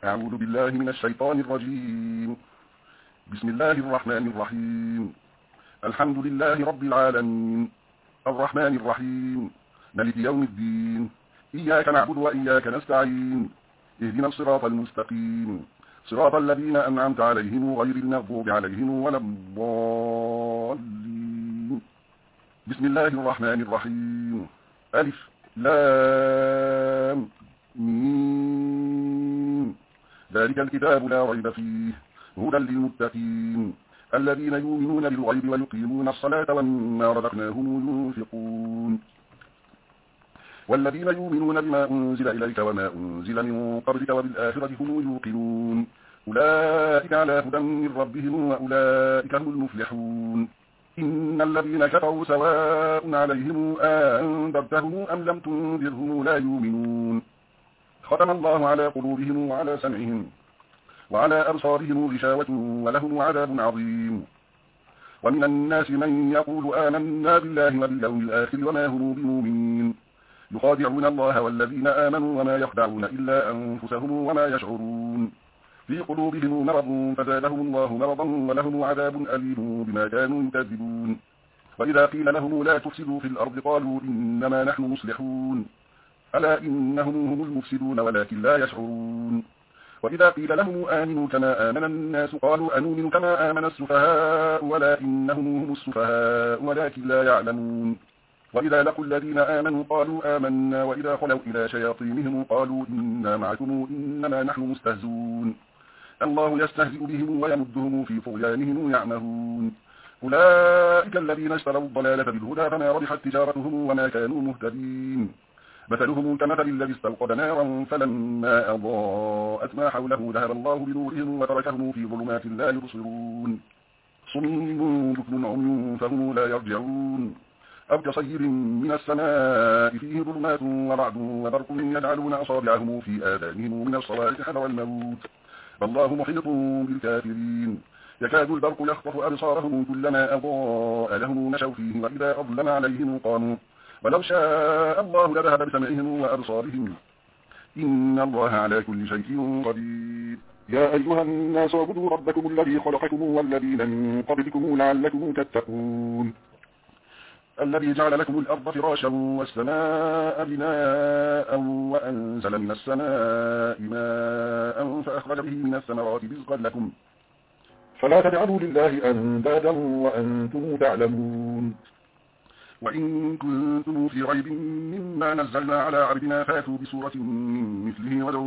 أعوذ بالله من الشيطان الرجيم. بسم الله الرحمن الرحيم. الحمد لله رب العالمين، الرحمن الرحيم، مالك يوم الدين، إياك نعبد وإياك نستعين، اهدنا الصراط المستقيم، صراط الذين أنعمت عليهم غير المغضوب عليهم ولا الضالين. بسم الله الرحمن الرحيم. ألف لام ميم، ذلك الكتاب لا ريب فيه هدى للمتقين الذين يؤمنون بالغيب ويقيمون الصلاة ومما رزقناهم ينفقون والذين يؤمنون بما أنزل إليك وما أنزل من قبلك وبالآخرة هم يوقنون أولئك على هدى من ربهم وأولئك هم المفلحون. إن الذين كفروا سواء عليهم أنذرتهم أم لم تنذرهم لا يؤمنون. ختم الله على قلوبهم وعلى سمعهم وعلى أبصارهم غشاوة ولهم عذاب عظيم. ومن الناس من يقول آمنا بالله وباليوم الآخر وما هم بمؤمنين يخادعون الله والذين آمنوا وما يخدعون إلا أنفسهم وما يشعرون. في قلوبهم مرض فزادهم الله مرضا ولهم عذاب أليم بما كانوا يكذبون. وإذا قيل لهم لا تفسدوا في الأرض قالوا إنما نحن مصلحون ألا إنهم هم المفسدون ولكن لا يشعرون. وإذا قيل لهم آمنوا كما آمن الناس قالوا أنؤمن كما آمن السفهاء ولكنهم هم السفهاء ولكن لا يعلمون. وإذا لقوا الذين آمنوا قالوا آمنا وإذا خلوا إلى شياطينهم قالوا إنا معكم إنما نحن مستهزئون الله يستهزئ بهم ويمدهم في طغيانهم يعمهون. أولئك الذين اشتروا الضلالة بالهدى فما ربحت تجارتهم وما كانوا مهتدين. مثلهم كمثل الذي استوقد نارا فلما أضاءت ما حوله ذهب الله بنورهم وتركهم في ظلمات لا يبصرون صم بكم عمي فهم لا يرجعون. أو كصيب من السماء فيه ظلمات ورعد وبرق يجعلون أصابعهم في آذانهم من الصواعق حذر الموت والله محيط بالكافرين. يكاد البرق يخطف أبصارهم كلما أضاء لهم مشوا فيه وإذا أظلم عليهم قاموا ولو شاء الله لذهب بسمعهم وأبصارهم إن الله على كل شيء قدير. يا أيها الناس اعبدوا ربكم الذي خلقكم والذين من قبلكم لعلكم تتقون الذي جعل لكم الأرض فراشا والسماء بناء وأنزل من السماء ماء فأخرج به من الثمرات رزقا لكم فلا تجعلوا لله أندادا وأنتم تعلمون. وإن كنتم في ريب مما نزلنا على عبدنا فاتوا بسورة من مثله ودعوا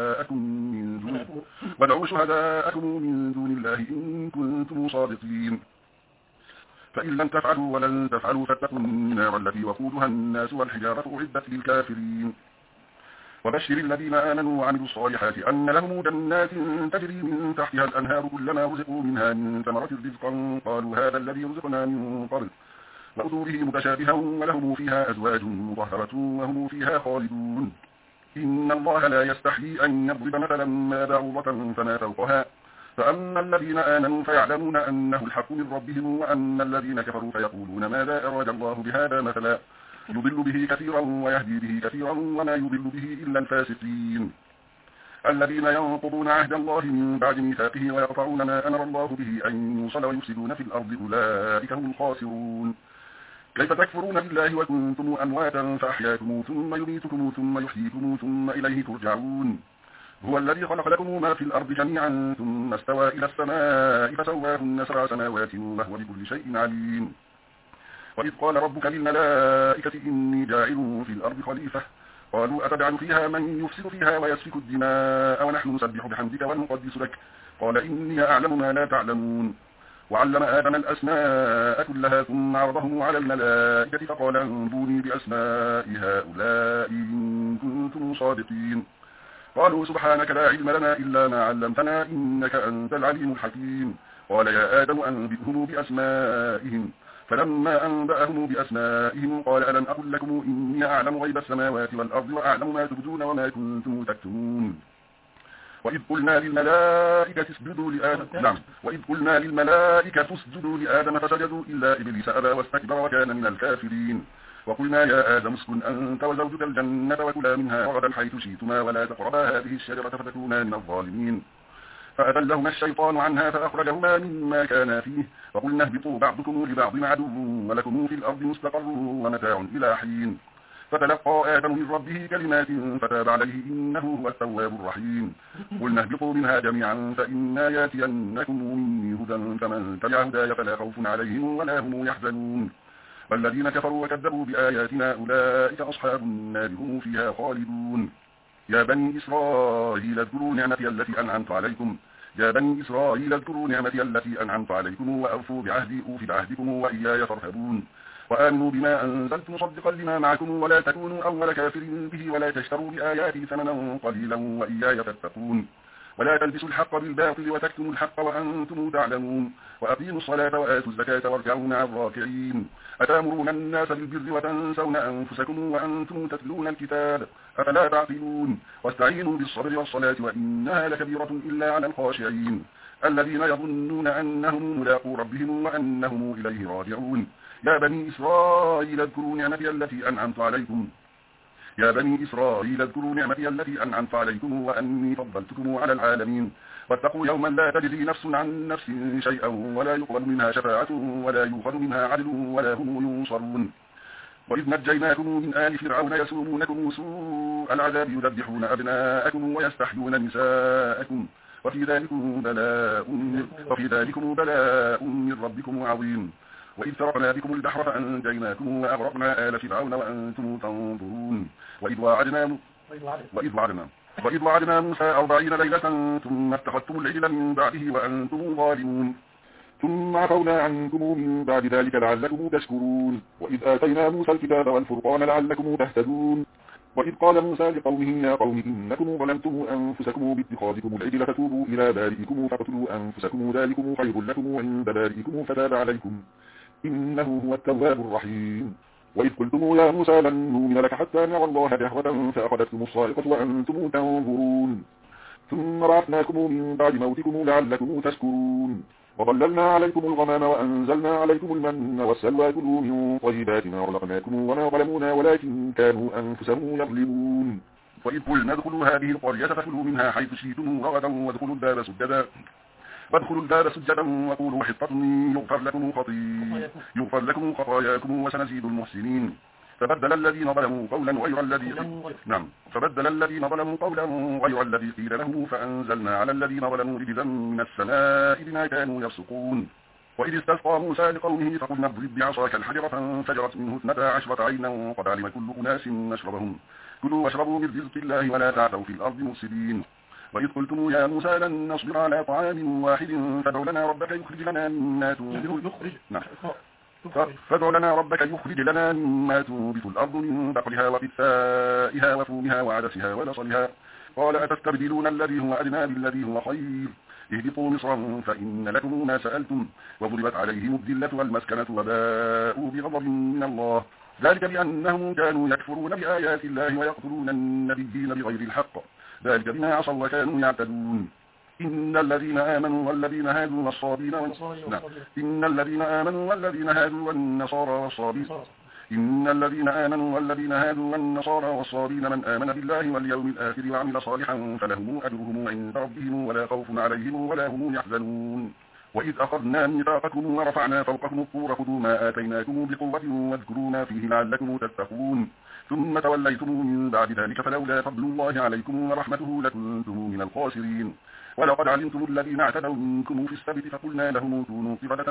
شهداءكم من دون الله إن كنتم صادقين. فإن لم تفعلوا ولن تفعلوا فاتقوا النار التي وقودها الناس والحجارة أعدت للكافرين. وبشر الذين آمنوا وعملوا الصالحات أن لهم جنات تجري من تحتها الأنهار كلما رزقوا منها من ثمرة رزقا قالوا هذا الذي رزقنا من قبل وأتوا به متشابها ولهم فيها أزواج مطهرة وهم فيها خالدون. إن الله لا يستحيي أن يضرب مثلا ما بعوضة فما فوقها فأما الذين آمنوا فيعلمون أنه الحق من ربهم وأما الذين كفروا فيقولون ماذا أراد الله بهذا مثلا يضل به كثيرا ويهدي به كثيرا وما يضل به إلا الفاسقين الذين ينقضون عهد الله من بعد ميثاقه ويقطعون ما أمر الله به أن يوصل ويفسدون في الأرض أولئك هم الخاسرون. كيف تكفرون بالله وكنتم أمواتا فأحياكم ثم يميتكم ثم يحييكم ثم إليه ترجعون. هو الذي خلق لكم ما في الأرض جميعا ثم استوى إلى السماء فسواهن 7 سماوات وهو بكل شيء عليم. وإذ قال ربك للملائكة إني جاعل في الأرض خليفة قالوا أتجعل فيها من يفسد فيها ويسفك الدماء ونحن نسبح بحمدك ونقدس لك قال إني أعلم ما لا تعلمون. وعلم آدم الأسماء كلها ثم عرضهم على الملائكة فقال انظروني بأسماء هؤلاء إن كنتم صادقين قالوا سبحانك لا علم لنا إلا ما علمتنا إنك أنت العليم الحكيم. قال يا آدم أنبئهم بأسمائهم فلما أنبأهم بأسمائهم قال ألم أقل لكم إني أعلم غيب السماوات والأرض وأعلم ما تبدون وما كنتم تكتمون. وإذ قلنا للملائكة اسجدوا لآدم فسجدوا إلا إبليس أبى واستكبر وكان من الكافرين. وقلنا يا آدم اسكن أنت وزوجك الجنة وكلا منها رغدا حيث شئتما ولا تقربا هذه الشجرة فتكونا من الظالمين. فأذلهما الشيطان عنها فأخرجهما مما كانا فيه وقلنا اهبطوا بعضكم لبعض عدو ولكم في الأرض مستقر ومتاع إلى حين. فتلقى آدم من ربه كلمات فتاب عليه إنه هو التواب الرحيم. قلنا اهبطوا منها جميعا فإنا ياتينكم مني هدى فمن تبع هداي فلا خوف عليهم ولا هم يحزنون. والذين كفروا وكذبوا بآياتنا أولئك أصحاب النار هم فيها خالدون. يا بني إسرائيل اذكروا نعمتي التي أنعمت عليكم وأوفوا بعهدي أوف بعهدكم وإياي فارهبون. وآمنوا بما أنزلت مصدقا لما معكم ولا تكونوا أول كافر به ولا تشتروا بآياتي ثمنا قليلا وإياي فاتقون. ولا تلبسوا الحق بالباطل وتكتموا الحق وأنتم تعلمون. وأقيموا الصلاة وآتوا الزكاة واركعوا مع الراكعين. أتأمرون الناس بالبر وتنسون أنفسكم وأنتم تتلون الكتاب أفلا تعقلون. واستعينوا بالصبر والصلاة وإنها لكبيرة إلا على الخاشعين الذين يظنون أنهم ملاقو ربهم وأنهم إليه راجعون. يا بني إسرائيل اذكروا نعمتي التي أنعمت عليكم وأني فضلتكم على العالمين. واتقوا يوما لا تجزي نفس عن نفس شيئا ولا يقبل منها شفاعة ولا يؤخذ منها عدل ولا هم ينصرون. وإذ نجيناكم من آل فرعون يسومونكم سوء العذاب يذبحون أبناءكم ويستحيون نساءكم وفي ذلكم بلاء من ربكم عظيم. وإذ فرقنا بكم البحر فأنجيناكم وأغرقنا آل فرعون وأنتم تنظرون. وإذ وعدنا موسى 40 ليلة ثم اتخذتم العجل من بعده وأنتم ظالمون ثم عفونا عنكم من بعد ذلك لعلكم تشكرون. وإذ آتينا موسى الكتاب والفرقان لعلكم تهتدون. وإذ قال موسى لقومه يا قوم إنكم ظلمتم أنفسكم باتخاذكم العجل فتوبوا إلى بارئكم فاقتلوا أنفسكم ذلكم خير لكم عند بارئكم فتاب عليكم إنه هو التواب الرحيم. وإذ قلتم يا موسى لن نؤمن لك حتى نرى الله جهرة فأخذتكم الصاعقة وأنتم تنظرون ثم بعثناكم من بعد موتكم لعلكم تشكرون. وظللنا عليكم الغمام وأنزلنا عليكم المن والسلوى كلوا من طيبات ما رزقناكم وما ظلمونا ولكن كانوا أنفسهم يظلمون. وإذ قلنا ادخلوا هذه القرية فكلوا منها حيث شئتم رغدا وادخلوا الباب سجدا وقولوا حطة يغفر لكم خطاياكم وسنزيد المحسنين. فبدل الذين ظلموا قولا غير الذي قيل لهم فأنزلنا على الذين ظلموا رجزا من السماء بما كانوا يفسقون. وإذ استسقى موسى لقومه فقلنا اضرب بعصاك الحجر فانفجرت منه 12 عينا قد علم كل أناس مشربهم كلوا واشربوا من رزق الله ولا تعثوا في الأرض مفسدين. وإذ قلتم يا موسى لن نصبر على طعام واحد فادع لنا ربك يخرج لنا مما تنبت الأرض من بقلها وقثائها وفومها وعدسها ونصلها قال أتستبدلون الذي هو أدنى بالذي هو خير اهبطوا مصرا فإن لكم ما سألتم وضربت عليهم الذلة والمسكنة وباءوا بغضب من الله ذلك بأنهم كانوا يكفرون بآيات الله ويقتلون النبيين بغير الحق ذلك بما عصوا وكانوا يعتدون. إن الذين آمنوا والذين هادوا والنصارى والصابين من آمن بالله واليوم الآخر وعمل صالحا فلهم أجرهم عند ربهم ولا خوف عليهم ولا هم يحزنون. وإذ أخذنا ميثاقكم ورفعنا فوقكم الطور خذوا ما آتيناكم بقوة واذكروا ما فيه لعلكم تتقون ثم توليتم من بعد ذلك فلولا فضل الله عليكم ورحمته لكنتم من الخاسرين. ولقد علمتم الذين اعتدوا منكم في السبت فقلنا لهم كونوا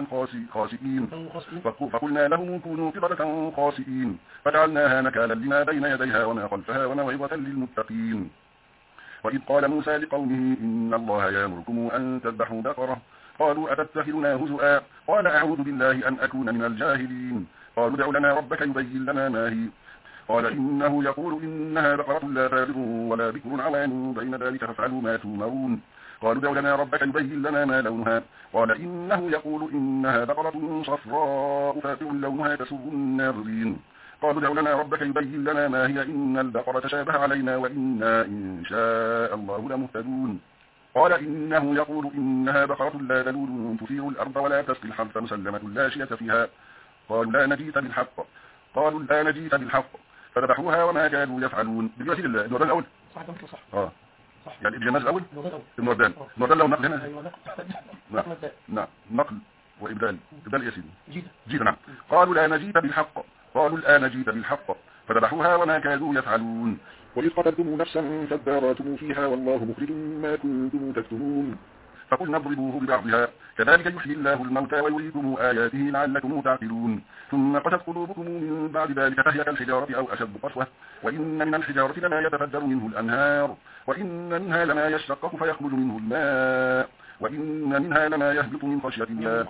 قردة خاسئين فجعلناها نكالا لما بين يديها وما خلفها وموعظة للمتقين. وإذ قال موسى لقومه إن الله يأمركم أن تذبحوا بقرة قالوا أتتخذنا هزؤا قال أعوذ بالله أن أكون من الجاهلين. قالوا ادع لنا ربك يبين لنا ما هي قال إنه يقول إنها بقرة لا فارغ ولا بكر عوان بين ذلك فافعلوا ما تؤمرون. قالوا ادع لنا ربك يبين لنا ما لونها قال إنه يقول إنها بقرة صفراء فاقع لونها تسر الناظرين. قالوا ادع لنا ربك يبين لنا ما هي إن البقرة تشابه علينا وإنا إن شاء الله لمهتدون. قال إنه يقول إنها بقرة لا ذلول تثير الأرض ولا تسقي الحرث مسلمة لا شية فيها قالوا لا نجيت بالحق قالوا الآن جئت بالحق فذبحوها وما كانوا يفعلون. دلوقتي الوردان الأول صح صح يعني الجماز الأول الوردان لو نقل هنا نعم نقل وإبدال يا سيدي جيت نعم. قالوا الآن جئت بالحق فذبحوها وما كانوا يفعلون. وإذ قتلتم نفسا فادارأتم فيها والله مخرج ما كنتم تكتمون فقلنا اضربوه ببعضها كذلك يحيي الله الموتى ويريكم آياته لعلكم تعقلون. ثم قست قلوبكم من بعد ذلك فهي كالحجارة أو أشد قسوة وإن من الحجارة لما يتفجر منه الأنهار وإن منها لما يشقق فيخرج منه الماء وإن منها لما يهبط من خشية الله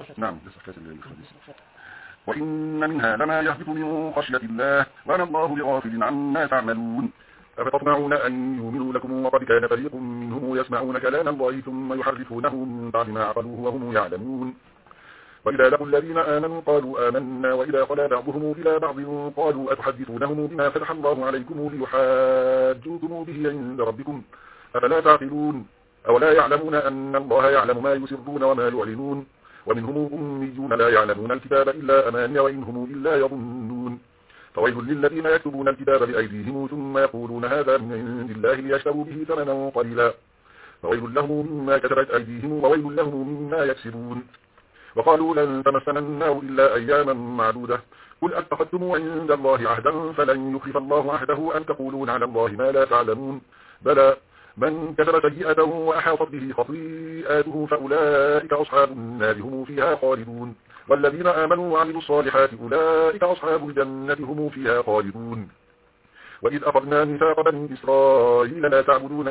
خشية الله وما الله بغافل عما تعملون. أفتطمعون أن يؤمنوا لكم وقد كان فريق منهم يسمعون كلام الله ثم يحرفونه من بعد ما عقلوه وهم يعلمون. وإذا لقوا الذين آمنوا قالوا آمنا وإذا خلا بعضهم إلى بعض قالوا أتحدثونهم بما فتح الله عليكم ليحاجوكم به عند ربكم أفلا تعقلون. أولا يعلمون أن الله يعلم ما يسرون وما يعلنون ومنهم أميون لا يعلمون الكتاب إلا أماني وإن هم إلا يظنون. فويل للذين يكتبون الكتاب بأيديهم ثم يقولون هذا من عند الله ليشتروا به ثمنا قليلا فويل لهم مما كتبت أيديهم وويل لهم مما يكسبون. وقالوا لن تمسنا النار إلا أياما معدودة قل أتخذتم عند الله عهدا فلن يخلف الله عهده أن تقولون على الله ما لا تعلمون بلى من كسب سيئة وأحاطت به خطيئاته فأولئك أصحاب النار هم فيها خالدون. والذين آمنوا وعملوا الصالحات أولئك أصحاب الجنة هم فيها خالدون. وإذ أخذنا ميثاق بني إسرائيل لا تعبدون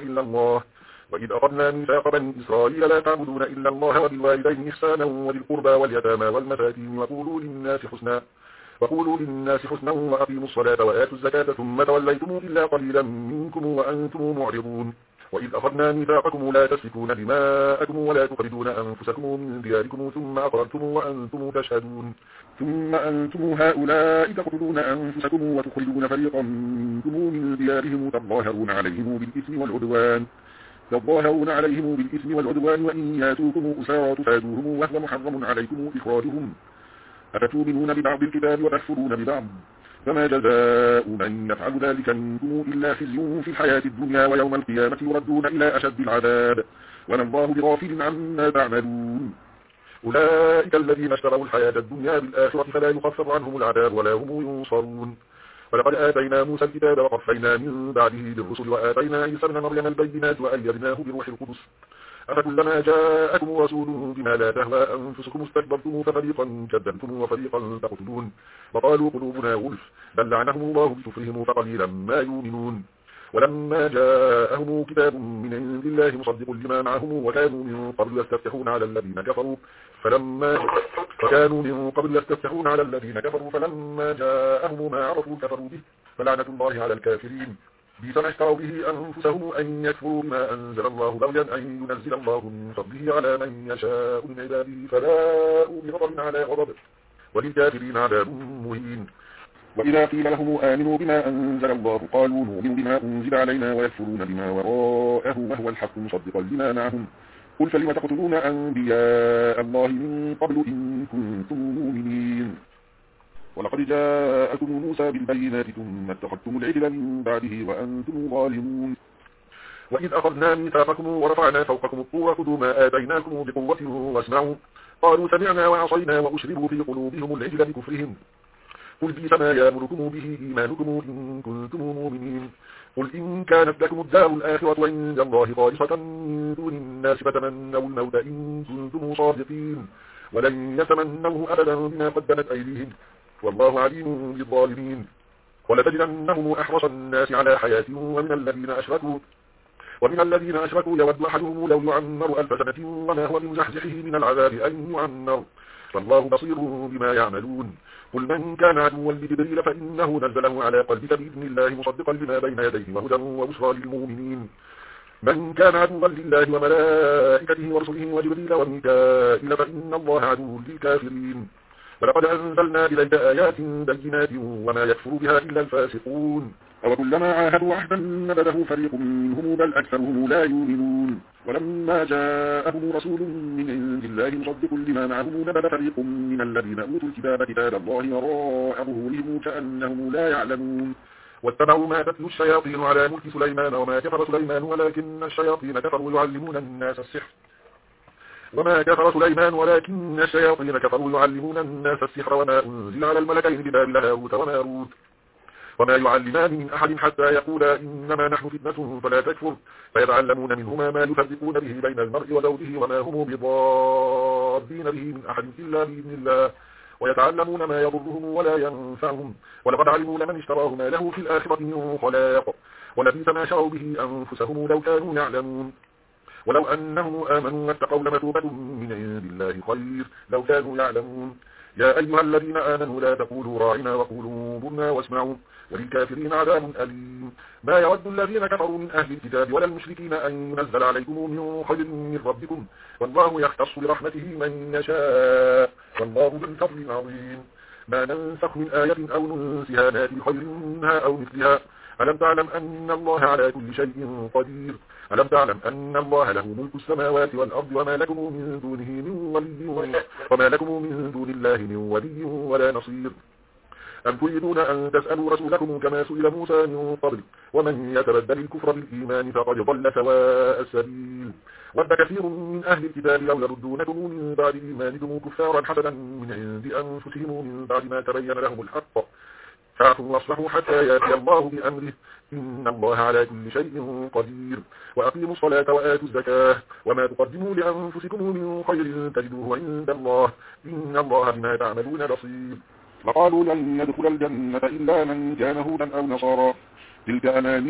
إلا الله وبالوالدين إحسانا وذي القربى واليتامى والمساكين وقولوا للناس حسنا وأقيموا الصلاة وآتوا الزكاة ثم توليتم إلا قليلا منكم وأنتم معرضون. وإذ أخذنا ميثاقكم لا تسفكون دماءكم ولا تخرجون أنفسكم من دياركم ثم أقررتم وأنتم تشهدون. ثم أنتم هؤلاء تقتلون أنفسكم وتخرجون فريقا منكم من ديارهم تظاهرون عليهم بالإثم والعدوان وإن ياتوكم أسارى تفادوهم وهو محرم عليكم إخراجهم أفتؤمنون ببعض الكتاب وتكفرون ببعض فما جزاء من يفعل ذلك منكم إلا خزي في الحياة الدنيا ويوم القيامة يردون إلى أشد العذاب وما الله بغافل عما تعملون. أولئك الذين اشتروا الحياة الدنيا بالآخرة فلا يخفف عنهم العذاب ولا هم ينصرون. ولقد آتينا موسى الكتاب وقفينا من بعده بالرسل وآتينا عيسى ابن مريم البينات وأيدناه بروح القدس أفكلما جاءكم رسول بما لا تهوى أنفسكم استكبرتم ففريقا كذبتم وفريقا تقتلون وقالوا قلوبنا غلف بل لعنهم الله بكفرهم فقليلا ما يؤمنون. ولما جاءهم كتاب من عند الله مصدق لما معهم وكانوا من قبل يستفتحون على الذين كفروا فلما جاءهم ما عرفوا كفروا به فلعنة الله على الكافرين. بئس ما اشتروا به أنفسهم أن يكفروا بما أنزل الله بغيا أن ينزل الله من فضله على من يشاء من عباده فباءوا بغضب على غضب وللكافرين عذاب مهين. وإذا قيل لهم آمنوا بما أنزل الله قالوا نؤمن بما أنزل علينا ويكفرون بما وراءه وهو الحق مصدقا لما معهم قل فلم تقتلون أنبياء الله من قبل إن كنتم مؤمنين. ولقد جاءكم موسى بالبينات ثم اتخذتم العجل من بعده وأنتم ظالمون. وإذ أخذنا ميثاقكم ورفعنا فوقكم الطور خذوا ما آتيناكم بقوة واسمعوا قالوا سمعنا وعصينا وأشربوا في قلوبهم العجل بكفرهم قل بئس ما يأمركم به إيمانكم إن كنتم مؤمنين. قل إن كانت لكم الدار الآخرة عند الله خالصة من دون الناس فتمنوا الموت إن كنتم صادقين ولن يتمنوه أبدا بما قدمت أيديهم والله عليم بالظالمين. ولتجدنهم أحرص الناس على حياة ومن الذين أشركوا يود أحدهم لو يعمر 1000 سنة وما هو بمزحزحه من العذاب أن يعمر فالله بصير بما يعملون. قل من كان عدوا لجبريل فإنه نزله على قلبك بإذن الله مصدقا لما بين يديه وهدى وبشرى للمؤمنين. من كان عدوا لله وملائكته ورسله وجبريل وميكائيل فإن الله عدو للكافرين. ولقد أنزلنا إليك آيات بينات وما يكفر بها إلا الفاسقون. أوكلما عاهدوا عهدا نبذه فريق منهم بل أكثرهم لا يؤمنون ولما جاءهم رسول من عند الله مصدق لما معهم نبذ فريق من الذين أوتوا الكتاب كتاب الله وراء ظهورهم كأنهم لا يعلمون واتبعوا ما تتلو الشياطين على ملك سليمان وما كفر سليمان ولكن الشياطين كفروا يعلمون الناس السحر وما كفر سليمان ولكن الشياطين كفروا يعلمون الناس السحر وما أنزل على الملكين ببابل هاروت وماروت وما يعلمان من أحد حتى يقولا إنما نحن فتنة فلا تكفر فيتعلمون منهما ما يفرقون به بين المرء وزوجه وما هم بضارين به من أحد إلا بإذن الله ويتعلمون ما يضرهم ولا ينفعهم ولقد علموا لمن اشتراه ما له في الآخرة من خلاق ولبئس ما شروا به أنفسهم لو كانوا يعلمون ولو أنهم آمنوا واتقوا لمثوبة من عند الله خير لو كانوا يعلمون يا أيها الذين آمنوا لا تقولوا راعنا وقولوا انظرنا واسمعوا وللكافرين عذاب أليم ما يود الذين كفروا من أهل الكتاب ولا المشركين أن ينزل عليكم من خير من ربكم والله يختص برحمته من يشاء والله ذو الفضل العظيم ما ننسخ من آية أو ننسها نأتي بخير منها أو مثلها ألم تعلم أن الله على كل شيء قدير ألم تعلم أن الله له ملك السماوات والأرض وما لكم من دونه من ولي وما لكم من دون الله من ولي ولا نصير أم تريدون أن تسألوا رسولكم كما سئل موسى من قبل ومن يتبدل الكفر بالإيمان فقد ضل سواء السبيل ود كثير من أهل الكتاب لو يردونكم من بعد إيمانكم كفارا حسنا من عند أنفسهم من بعد ما تبين لهم الحق فاعفوا واصفحوا حتى يأتي الله بأمره إن الله على كل شيء قدير وأقيموا الصلاة وآتوا الزكاة وما تقدموا لأنفسكم من خير تجدوه عند الله إن الله بما تعملون بصير وقالوا لن يدخل الجنة إلا من كان هودا أو نصارى تلك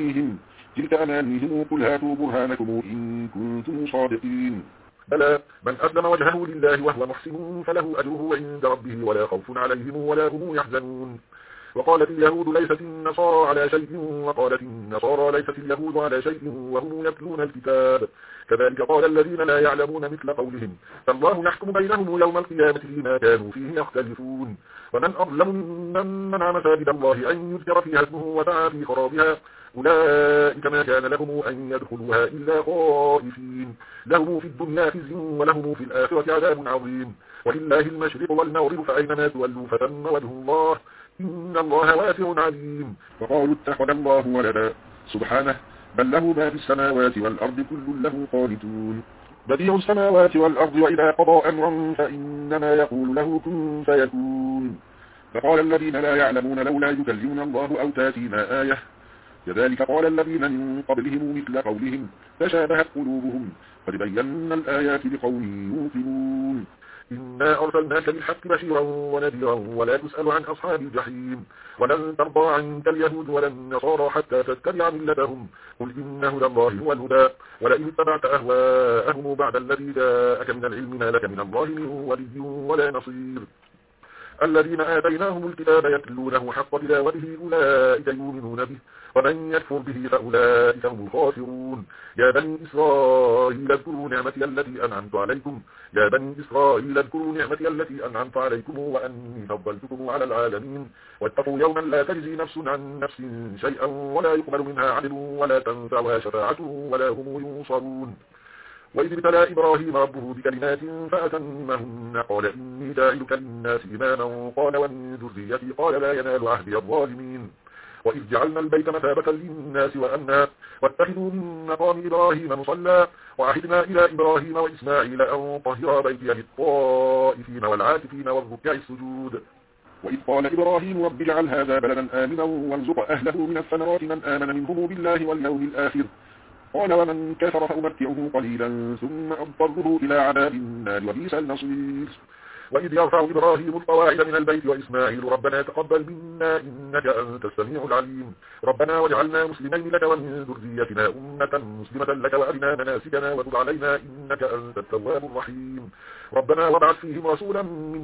أمانيهم قل هاتوا برهانكم إن كنتم صادقين بلى من أسلم وجهه لله وهو محسن فله أجره عند ربه ولا خوف عليهم ولا هم يحزنون وقالت اليهود ليست النصارى على شيء وقالت النصارى ليست اليهود على شيء وهم يتلون الكتاب كذلك قال الذين لا يعلمون مثل قولهم فالله يحكم بينهم يوم القيامة فيما كانوا فيه يختلفون ومن أظلم ممن منع مساجد الله أن يذكر فيها اسمه ودعا في خرابها أولئك ما كان لهم أن يدخلوها إلا خائفين لهم في الدنيا خزي ولهم في الآخرة عذاب عظيم ولله المشرق والمغرب فأينما تولوا فتم وجه الله إن الله واسع عليم وقالوا اتخذ الله ولدا سبحانه بل له ما في السماوات والأرض كل له قانتون بديع السماوات والأرض وإذا قضى أمرا فإنما يقول له كن فيكون فقال الذين لا يعلمون لولا يكلمنا الله أو تاتينا آية كذلك قال الذين من قبلهم مثل قولهم تشابهت قلوبهم قد بينا الآيات لقوم يوقنون إنا أرسلناك بالحق بشيرا ونذيرا ولا تسأل عن أصحاب الجحيم ولن ترضى عنك اليهود ولا النصارى حتى تتبع ملتهم قل إن هدى الله هو الهدى ولئن اتبعت أهواءهم بعد الذي جاءك من العلم ما لك من الله من ولي ولا نصير الذين آتيناهم الكتاب يتلونه حق تلاوته أولئك يؤمنون به ومن يكفر به فأولئك هم الخاسرون يا بني إسرائيل اذكروا نعمتي التي أنعمت عليكم يا بني إسرائيل اذكروا نعمتي التي أنعمت عليكم وأني فضلتكم على العالمين واتقوا يوما لا تجزي نفس عن نفس شيئا ولا يقبل منها عدل ولا تنفعها شفاعة ولا هم ينصرون وإذ ابتلى إبراهيم ربه بكلمات فأتمهن قال إني جاعلك للناس إماما قال ومن ذريتي قال لا ينال عهدي الظالمين وإذ جعلنا البيت مثابة للناس وأمنا واتخذوا من مقام إبراهيم مصلى وعهدنا إلى إبراهيم وإسماعيل أن طهر بيتي للطائفين والعاكفين والركع السجود وإذ قال إبراهيم رب اجعل هذا بلدا آمنا وارزق أهله من الثمرات من آمن منهم بالله واليوم الآخر قال ومن كفر فأمتعه قليلا ثم أضطره إلى عذاب النار وبئس المصير وإذ يرفع إبراهيم القواعد من البيت وإسماعيل ربنا تقبل منا إنك أنت السميع العليم ربنا واجعلنا مسلمين لك ومن ذريتنا أمة مسلمة لك وأرنا مناسكنا وتب علينا إنك أنت التواب الرحيم ربنا وابعث فيهم رسولا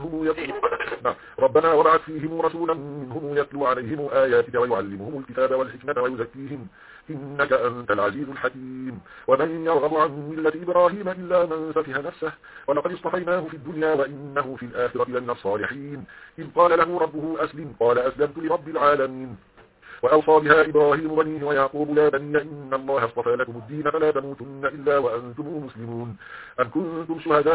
منهم يتلو عليهم آياتك ويعلمهم الكتاب والحكمة ويزكيهم إنك أنت العزيز الحكيم ومن يرغب عن ملة إبراهيم إلا من سفه نفسه ولقد اصطفيناه في الدنيا وإنه في الآخرة لمن الصالحين إذ قال له ربه أسلم قال أسلمت لرب العالمين وأوصى بها إبراهيم بنيه ويعقوب لا بني إن الله اصطفى لكم الدين فلا تموتن إلا وأنتم مسلمون أم كنتم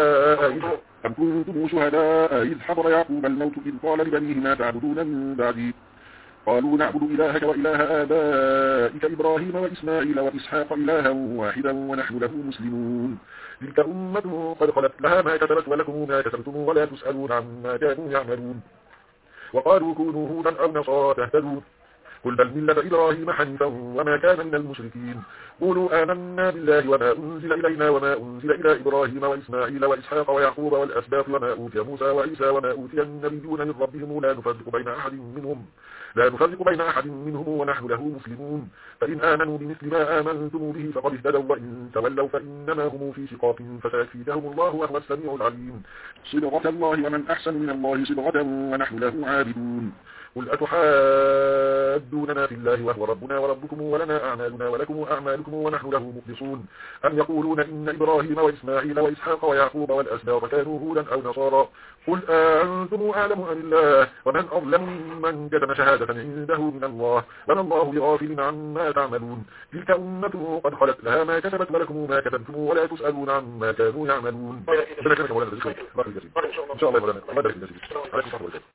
شهداء إذ حضر يعقوب الموت إذ قال لبنيه ما تعبدون من بعدي قالوا نعبد إلهك وإله آبائك إبراهيم وإسماعيل وإسحاق إلها واحدا ونحن له مسلمون تلك أمة قد خلت لها ما كسبت ولكم ما كسبتم ولا تسألون عما كانوا يعملون وقالوا كونوا هودا أو نصارى تهتدوا قل بل ملة إبراهيم حنيفا وما كان من المشركين قولوا آمنا بالله وما أنزل إلينا وما أنزل إلى إبراهيم وإسماعيل وإسحاق ويعقوب والأسباط وما أوتي موسى وعيسى وما أوتي النبيون من ربهم لا نفرق بين أحد منهم ونحن له مسلمون فإن آمنوا بمثل ما آمنتم به فقد اهتدوا وإن تولوا فإنما هم في شقاق فسيكفيكهم الله وهو السميع العليم صبغة الله ومن أحسن من الله صبغة ونحن له عابدون قل أتحادوننا في الله وهو ربنا وربكم ولنا أعمالنا ولكم أعمالكم ونحن له مخلصون أم يقولون إن إبراهيم وإسماعيل وإسحاق ويعقوب والأسباط كانوا هودا أو نصارى قل أنتم أعلم أم الله ومن أظلم ممن كتم شهادة عنده من الله وما الله بغافل عما تعملون تلك أمة قد خلت لها ما كسبت ولكم ما كسبتم ولا تسألون عما كانوا يعملون إن شاء الله